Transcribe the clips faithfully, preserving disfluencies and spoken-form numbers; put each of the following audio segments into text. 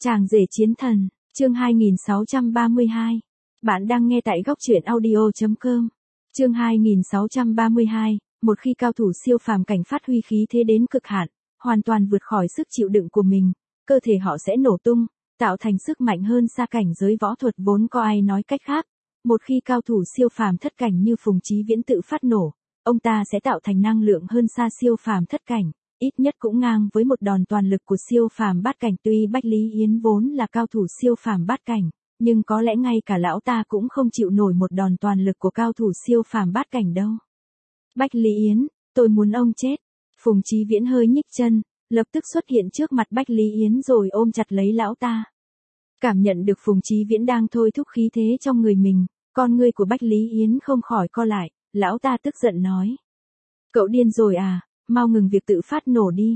Chàng rể chiến thần, chương hai nghìn sáu trăm ba mươi hai. Bạn đang nghe tại góc truyện audio chấm com. Chương hai nghìn sáu trăm ba mươi hai, một khi cao thủ siêu phàm cảnh phát huy khí thế đến cực hạn, hoàn toàn vượt khỏi sức chịu đựng của mình, cơ thể họ sẽ nổ tung, tạo thành sức mạnh hơn xa cảnh giới võ thuật vốn có. Ai nói cách khác, một khi cao thủ siêu phàm thất cảnh như Phùng Chí Viễn tự phát nổ, ông ta sẽ tạo thành năng lượng hơn xa siêu phàm thất cảnh, ít nhất cũng ngang với một đòn toàn lực của siêu phàm bát cảnh. Tuy Bách Lý Yến vốn là cao thủ siêu phàm bát cảnh, nhưng có lẽ ngay cả lão ta cũng không chịu nổi một đòn toàn lực của cao thủ siêu phàm bát cảnh đâu. Bách Lý Yến, tôi muốn ông chết. Phùng Chí Viễn hơi nhích chân, lập tức xuất hiện trước mặt Bách Lý Yến rồi ôm chặt lấy lão ta. Cảm nhận được Phùng Chí Viễn đang thôi thúc khí thế trong người mình, con ngươi của Bách Lý Yến không khỏi co lại, lão ta tức giận nói. Cậu điên rồi à, mau ngừng việc tự phát nổ đi.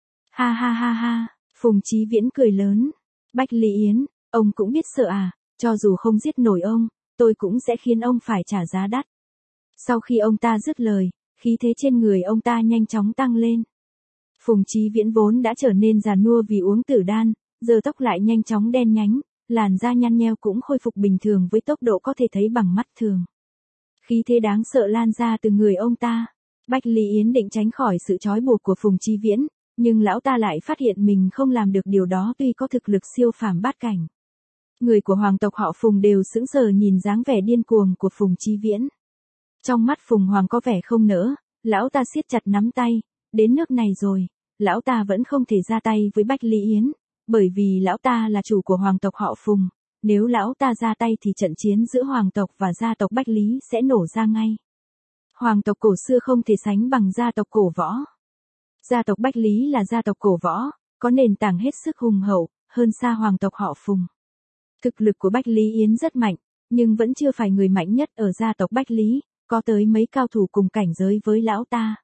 Ha ha ha ha, Phùng Chí Viễn cười lớn. Bách Lý Yến, ông cũng biết sợ à, cho dù không giết nổi ông, tôi cũng sẽ khiến ông phải trả giá đắt. Sau khi ông ta dứt lời, khí thế trên người ông ta nhanh chóng tăng lên. Phùng Chí Viễn vốn đã trở nên già nua vì uống tử đan, giờ tóc lại nhanh chóng đen nhánh, làn da nhăn nheo cũng khôi phục bình thường với tốc độ có thể thấy bằng mắt thường. Khí thế đáng sợ lan ra từ người ông ta. Bách Lý Yến định tránh khỏi sự trói buộc của Phùng Chí Viễn, nhưng lão ta lại phát hiện mình không làm được điều đó tuy có thực lực siêu phàm bát cảnh. Người của hoàng tộc họ Phùng đều sững sờ nhìn dáng vẻ điên cuồng của Phùng Chí Viễn. Trong mắt Phùng Hoàng có vẻ không nỡ, lão ta siết chặt nắm tay, đến nước này rồi, lão ta vẫn không thể ra tay với Bách Lý Yến, bởi vì lão ta là chủ của hoàng tộc họ Phùng, nếu lão ta ra tay thì trận chiến giữa hoàng tộc và gia tộc Bách Lý sẽ nổ ra ngay. Hoàng tộc cổ xưa không thể sánh bằng gia tộc cổ võ. Gia tộc Bách Lý là gia tộc cổ võ, có nền tảng hết sức hùng hậu, hơn xa hoàng tộc họ Phùng. Thực lực của Bách Lý Yến rất mạnh, nhưng vẫn chưa phải người mạnh nhất ở gia tộc Bách Lý, có tới mấy cao thủ cùng cảnh giới với lão ta.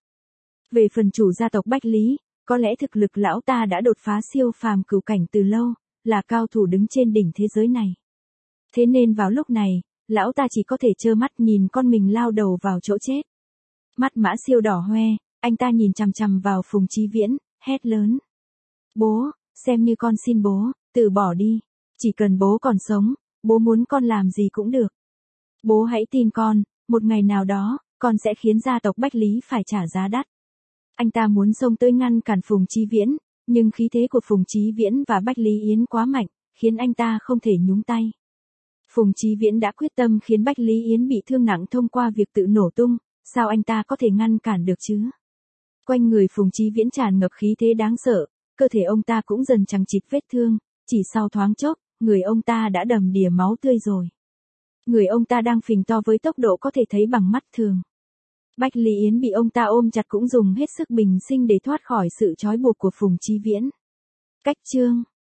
Về phần chủ gia tộc Bách Lý, có lẽ thực lực lão ta đã đột phá siêu phàm cửu cảnh từ lâu, là cao thủ đứng trên đỉnh thế giới này. Thế nên vào lúc này, lão ta chỉ có thể trơ mắt nhìn con mình lao đầu vào chỗ chết. Mắt Mã Siêu đỏ hoe, anh ta nhìn chằm chằm vào Phùng Chí Viễn, hét lớn. Bố, xem như con xin bố, từ bỏ đi. Chỉ cần bố còn sống, bố muốn con làm gì cũng được. Bố hãy tin con, một ngày nào đó, con sẽ khiến gia tộc Bách Lý phải trả giá đắt. Anh ta muốn xông tới ngăn cản Phùng Chí Viễn, nhưng khí thế của Phùng Chí Viễn và Bách Lý Yến quá mạnh, khiến anh ta không thể nhúng tay. Phùng Chí Viễn đã quyết tâm khiến Bách Lý Yến bị thương nặng thông qua việc tự nổ tung, sao anh ta có thể ngăn cản được chứ? Quanh người Phùng Chí Viễn tràn ngập khí thế đáng sợ, cơ thể ông ta cũng dần chằng chịt vết thương, chỉ sau thoáng chốc, người ông ta đã đầm đìa máu tươi rồi. Người ông ta đang phình to với tốc độ có thể thấy bằng mắt thường. Bách Lý Yến bị ông ta ôm chặt cũng dùng hết sức bình sinh để thoát khỏi sự trói buộc của Phùng Chí Viễn. Cách chương